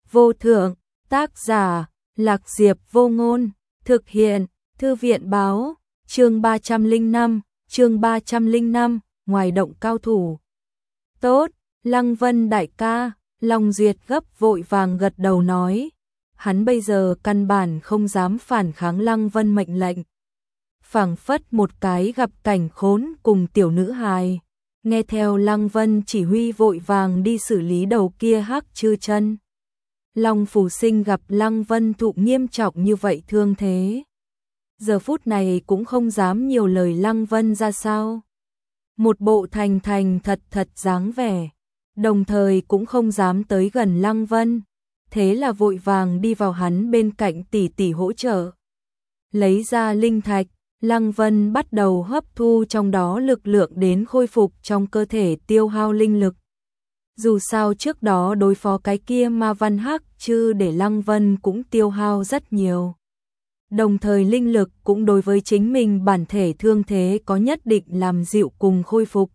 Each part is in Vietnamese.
vô thượng, tác giả, Lạc Diệp Vô Ngôn, thực hiện, Thư viện báo, chương 305, ngoài động cao thủ. Tốt, Lăng Vân đại ca, Long Duyệt gấp vội vàng gật đầu nói. Hắn bây giờ căn bản không dám phản kháng Lăng Vân mệnh lệnh. Phảng phất một cái gặp cảnh khốn cùng tiểu nữ hài. Nghe theo Lăng Vân chỉ huy vội vàng đi xử lý đầu kia hắc chư chân. Long Phù Sinh gặp Lăng Vân thụ nghiêm trọng như vậy thương thế. Giờ phút này cũng không dám nhiều lời Lăng Vân ra sao. Một bộ thành thật dáng vẻ. Đồng thời cũng không dám tới gần Lăng Vân. Thế là vội vàng đi vào hắn bên cạnh tỉ tỉ hỗ trợ. Lấy ra linh thạch, Lăng Vân bắt đầu hấp thu trong đó lực lượng đến khôi phục trong cơ thể tiêu hao linh lực. Dù sao trước đó đối phó cái kia ma văn hắc chư để Lăng Vân cũng tiêu hao rất nhiều. Đồng thời linh lực cũng đối với chính mình bản thể thương thế có nhất định làm dịu cùng khôi phục.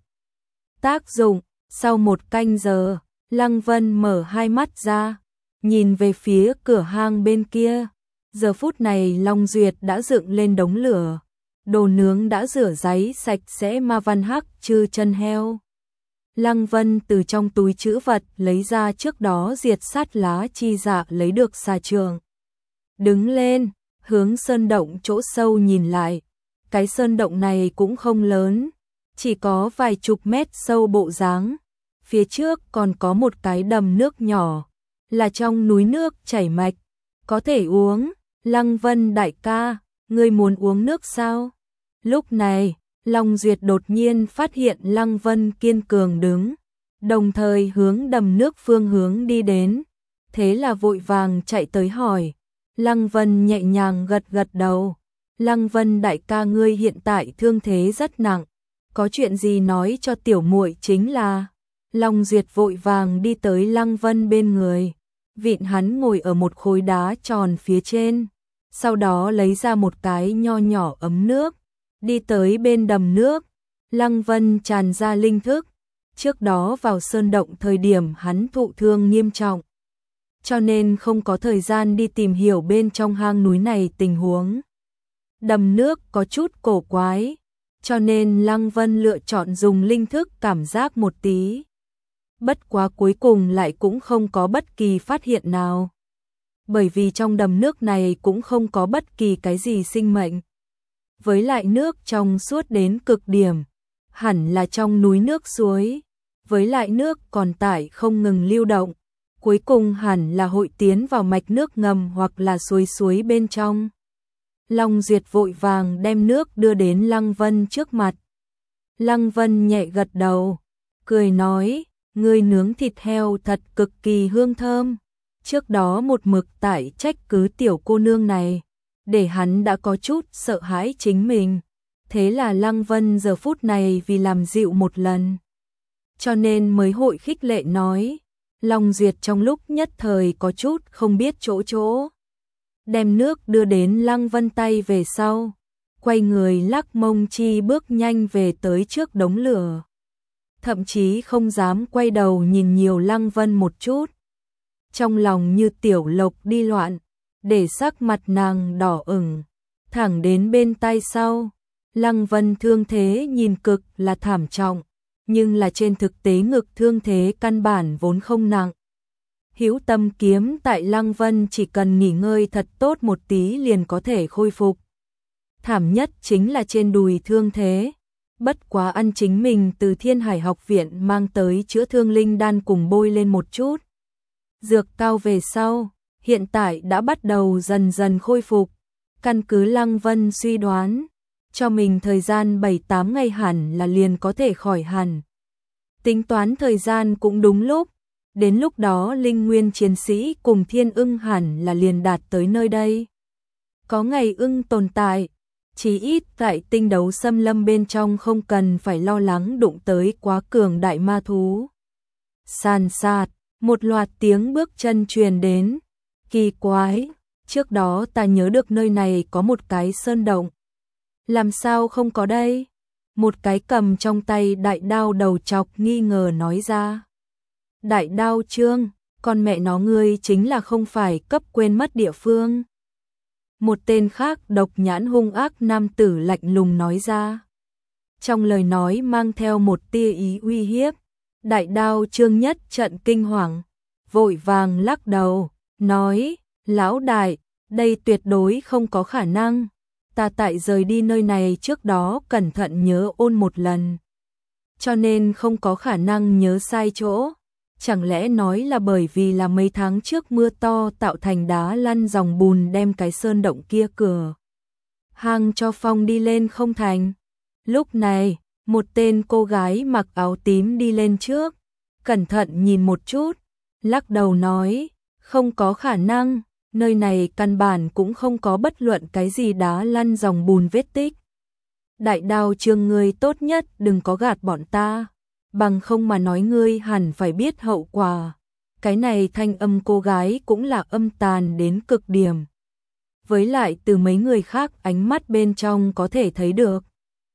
Tác dụng, sau 1 canh giờ, Lăng Vân mở hai mắt ra, nhìn về phía cửa hang bên kia. Giờ phút này Long Duyệt đã dựng lên đống lửa, đồ nướng đã rửa ráy sạch sẽ ma văn hắc chư chân heo. Lăng Vân từ trong túi trữ vật lấy ra trước đó diệt sát lá chi dạ lấy được xà trường. Đứng lên, hướng sơn động chỗ sâu nhìn lại. Cái sơn động này cũng không lớn, chỉ có vài chục mét sâu bộ dáng. Phía trước còn có một cái đầm nước nhỏ, là trong núi nước chảy mạch, có thể uống. Lăng Vân đại ca, ngươi muốn uống nước sao? Lúc này, Long Duyệt đột nhiên phát hiện Lăng Vân kiên cường đứng, đồng thời hướng đầm nước phương hướng đi đến. Thế là vội vàng chạy tới hỏi. Lăng Vân nhẹ nhàng gật đầu. Lăng Vân đại ca ngươi hiện tại thương thế rất nặng, có chuyện gì nói cho tiểu muội chính là. Long Duyệt vội vàng đi tới Lăng Vân bên người, vịn hắn ngồi ở một khối đá tròn phía trên, sau đó lấy ra một cái nho nhỏ ấm nước, đi tới bên đầm nước. Lăng Vân tràn ra linh thức, trước đó vào sơn động thời điểm hắn thụ thương nghiêm trọng, cho nên không có thời gian đi tìm hiểu bên trong hang núi này tình huống. Đầm nước có chút cổ quái, cho nên Lăng Vân lựa chọn dùng linh thức cảm giác một tí. Bất quá cuối cùng lại cũng không có bất kỳ phát hiện nào. Bởi vì trong đầm nước này cũng không có bất kỳ cái gì sinh mệnh. Với lại nước trong suốt đến cực điểm, hẳn là trong núi nước suối. Với lại nước còn tải không ngừng lưu động, cuối cùng hẳn là hội tiến vào mạch nước ngầm hoặc là suối bên trong. Long Duyệt vội vàng đem nước đưa đến Lăng Vân trước mặt. Lăng Vân nhẹ gật đầu, cười nói, ngươi nướng thịt heo thật cực kỳ hương thơm. Trước đó một mực tại trách cứ tiểu cô nương này, để hắn đã có chút sợ hãi chính mình. Thế là Lăng Vân giờ phút này vì làm dịu một lần, cho nên mới hội khích lệ nói. Long Duyệt trong lúc nhất thời có chút không biết chỗ. Đem nước đưa đến Lăng Vân tay về sau, quay người lắc mông chi bước nhanh về tới trước đống lửa. Thậm chí không dám quay đầu nhìn nhiều Lăng Vân một chút. Trong lòng như tiểu lộc đi loạn, để sắc mặt nàng đỏ ửng. Thẳng đến bên tay sau, Lăng Vân thương thế nhìn cực là thảm trọng, nhưng là trên thực tế ngực thương thế căn bản vốn không nặng. Hữu Tâm kiếm tại Lăng Vân chỉ cần nghỉ ngơi thật tốt một tí liền có thể khôi phục. Thảm nhất chính là trên đùi thương thế. Bất quá ăn chính mình từ Thiên Hải học viện mang tới chữa thương linh đan cùng bôi lên một chút dược cao về sau, hiện tại đã bắt đầu dần khôi phục. Căn cứ Lăng Vân suy đoán, cho mình thời gian 7-8 ngày hẳn là liền có thể khỏi hẳn. Tính toán thời gian cũng đúng lúc, đến lúc đó linh nguyên chiến sĩ cùng thiên ưng hẳn là liền đạt tới nơi đây. Có ngày ưng tồn tại, chí ít tại tinh đấu xâm lâm bên trong không cần phải lo lắng đụng tới quá cường đại ma thú. Sàn sạt, một loạt tiếng bước chân truyền đến. Kỳ quái, trước đó ta nhớ được nơi này có một cái sơn động. Làm sao không có đây? Một cái cầm trong tay đại đao đầu chọc nghi ngờ nói ra. Đại đao trương, con mẹ nó ngươi chính là không phải cấp quên mất địa phương. Một tên khác độc nhãn hung ác nam tử lạnh lùng nói ra. Trong lời nói mang theo một tia ý uy hiếp. Đại Đao Trương nhất trận kinh hoàng, vội vàng lắc đầu, nói, lão đại, đây tuyệt đối không có khả năng. Ta tại rời đi nơi này trước đó cẩn thận nhớ ôn một lần, cho nên không có khả năng nhớ sai chỗ. Chẳng lẽ nói là bởi vì là mấy tháng trước mưa to tạo thành đá lăn dòng bùn đem cái sơn động kia cửa hang cho phong đi lên không thành? Lúc này, một tên cô gái mặc áo tím đi lên trước, cẩn thận nhìn một chút, lắc đầu nói, không có khả năng, nơi này căn bản cũng không có bất luận cái gì đá lăn dòng bùn vết tích. Đại Đao Trương ngươi tốt nhất đừng có gạt bọn ta, bằng không mà nói ngươi hẳn phải biết hậu quả. Cái này thanh âm cô gái cũng là âm tàn đến cực điểm. Với lại từ mấy người khác ánh mắt bên trong có thể thấy được.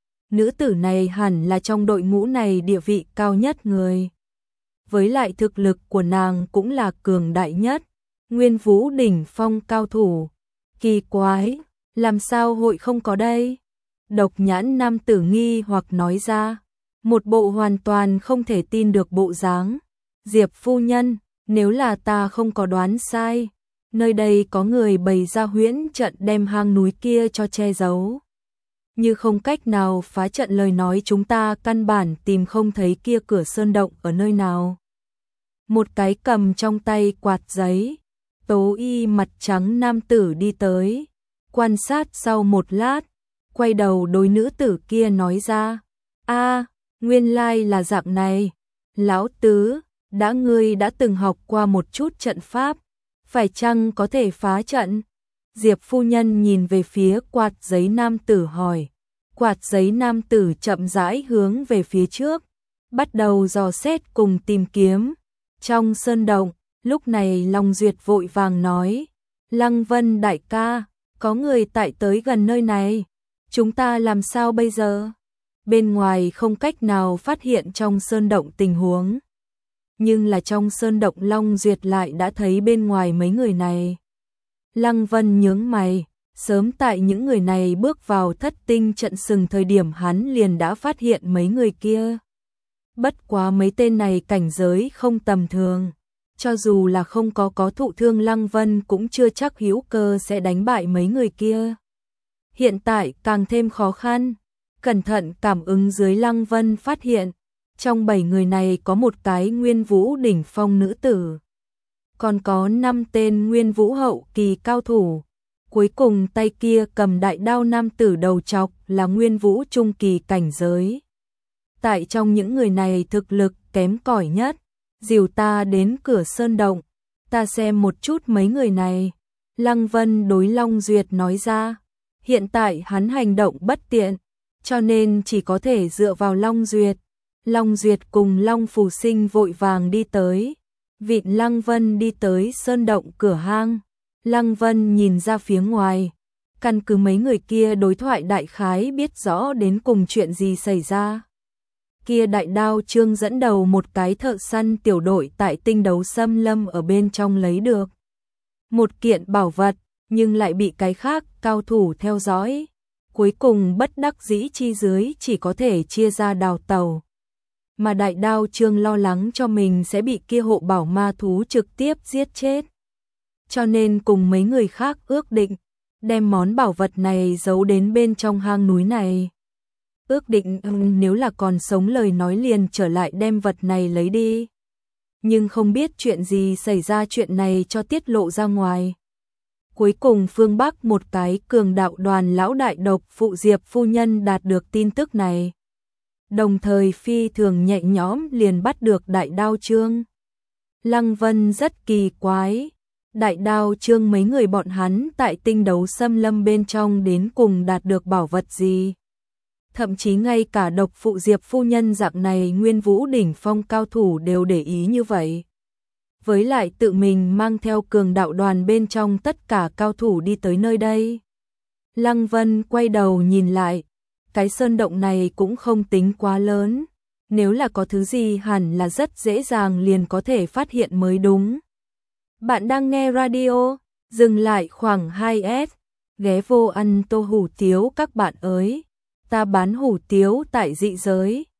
Nữ tử này hẳn là trong đội ngũ này địa vị cao nhất người. Với lại thực lực của nàng cũng là cường đại nhất. Nguyên Vũ đỉnh phong cao thủ. Kỳ quái, làm sao hội không có đây? Độc nhãn nam tử nghi hoặc nói ra. Một bộ hoàn toàn không thể tin được bộ dáng. Diệp phu nhân, nếu là ta không có đoán sai, nơi đây có người bày ra huyễn trận đem hang núi kia cho che giấu. Như không cách nào phá trận lời nói chúng ta căn bản tìm không thấy kia cửa sơn động ở nơi nào. Một cái cầm trong tay quạt giấy, tố y mặt trắng nam tử đi tới, quan sát sau một lát, quay đầu đối nữ tử kia nói ra, a, nguyên lai là dạng này, lão tứ, ngươi đã từng học qua một chút trận pháp, phải chăng có thể phá trận? Diệp phu nhân nhìn về phía quạt giấy nam tử hỏi. Quạt giấy nam tử chậm rãi hướng về phía trước, bắt đầu dò xét cùng tìm kiếm. Trong sơn động, lúc này Long Duyệt vội vàng nói, Lăng Vân đại ca, có người tại tới gần nơi này, chúng ta làm sao bây giờ? Bên ngoài không cách nào phát hiện trong sơn động tình huống. Nhưng là trong sơn động Long Duyệt lại đã thấy bên ngoài mấy người này. Lăng Vân nhướng mày, sớm tại những người này bước vào thất tinh trận sừng thời điểm hắn liền đã phát hiện mấy người kia. Bất quá mấy tên này cảnh giới không tầm thường, cho dù là không có thụ thương Lăng Vân cũng chưa chắc hữu cơ sẽ đánh bại mấy người kia. Hiện tại càng thêm khó khăn, cẩn thận cảm ứng dưới Lăng Vân phát hiện, trong 7 người này có một cái Nguyên Vũ đỉnh phong nữ tử. Còn có 5 tên Nguyên Vũ hậu kỳ cao thủ. Cuối cùng tay kia cầm đại đao nam tử đầu trọc là Nguyên Vũ trung kỳ cảnh giới. Tại trong những người này thực lực kém cỏi nhất, dìu ta đến cửa sơn động, ta xem một chút mấy người này. Lăng Vân đối Long Duyệt nói ra, hiện tại hắn hành động bất tiện, cho nên chỉ có thể dựa vào Long Duyệt. Long Duyệt cùng Long Phù Sinh vội vàng đi tới, vịn Lăng Vân đi tới sơn động cửa hang. Lăng Vân nhìn ra phía ngoài, căn cứ mấy người kia đối thoại đại khái biết rõ đến cùng chuyện gì xảy ra. Kia Đại Đao Trương dẫn đầu một cái thợ săn tiểu đội tại tinh đấu xâm lâm ở bên trong lấy được một kiện bảo vật, nhưng lại bị cái khác cao thủ theo dõi. Cuối cùng bất đắc dĩ chi dưới chỉ có thể chia ra đào tàu. Mà Đại Đao Trương lo lắng cho mình sẽ bị kia hộ bảo ma thú trực tiếp giết chết. Cho nên cùng mấy người khác ước định, đem món bảo vật này giấu đến bên trong hang núi này. Ước định nếu là còn sống lời nói liền trở lại đem vật này lấy đi. Nhưng không biết chuyện gì xảy ra chuyện này cho tiết lộ ra ngoài. Cuối cùng phương Bắc một cái cường đạo đoàn lão đại độc phụ Diệp phu nhân đạt được tin tức này. Đồng thời phi thường nhẹ nhõm liền bắt được Đại Đao Trương. Lăng Vân rất kỳ quái. Đại Đao Trương mấy người bọn hắn tại tinh đấu xâm lâm bên trong đến cùng đạt được bảo vật gì. Thậm chí ngay cả độc phụ Diệp phu nhân dạng này Nguyên Vũ đỉnh phong cao thủ đều để ý như vậy. Với lại tự mình mang theo cường đạo đoàn bên trong tất cả cao thủ đi tới nơi đây. Lăng Vân quay đầu nhìn lại, cái sơn động này cũng không tính quá lớn. Nếu là có thứ gì hẳn là rất dễ dàng liền có thể phát hiện mới đúng. Bạn đang nghe radio, dừng lại khoảng 2S, ghé vô ăn tô hủ tiếu các bạn ơi. Ta bán hủ tiếu tại dị giới.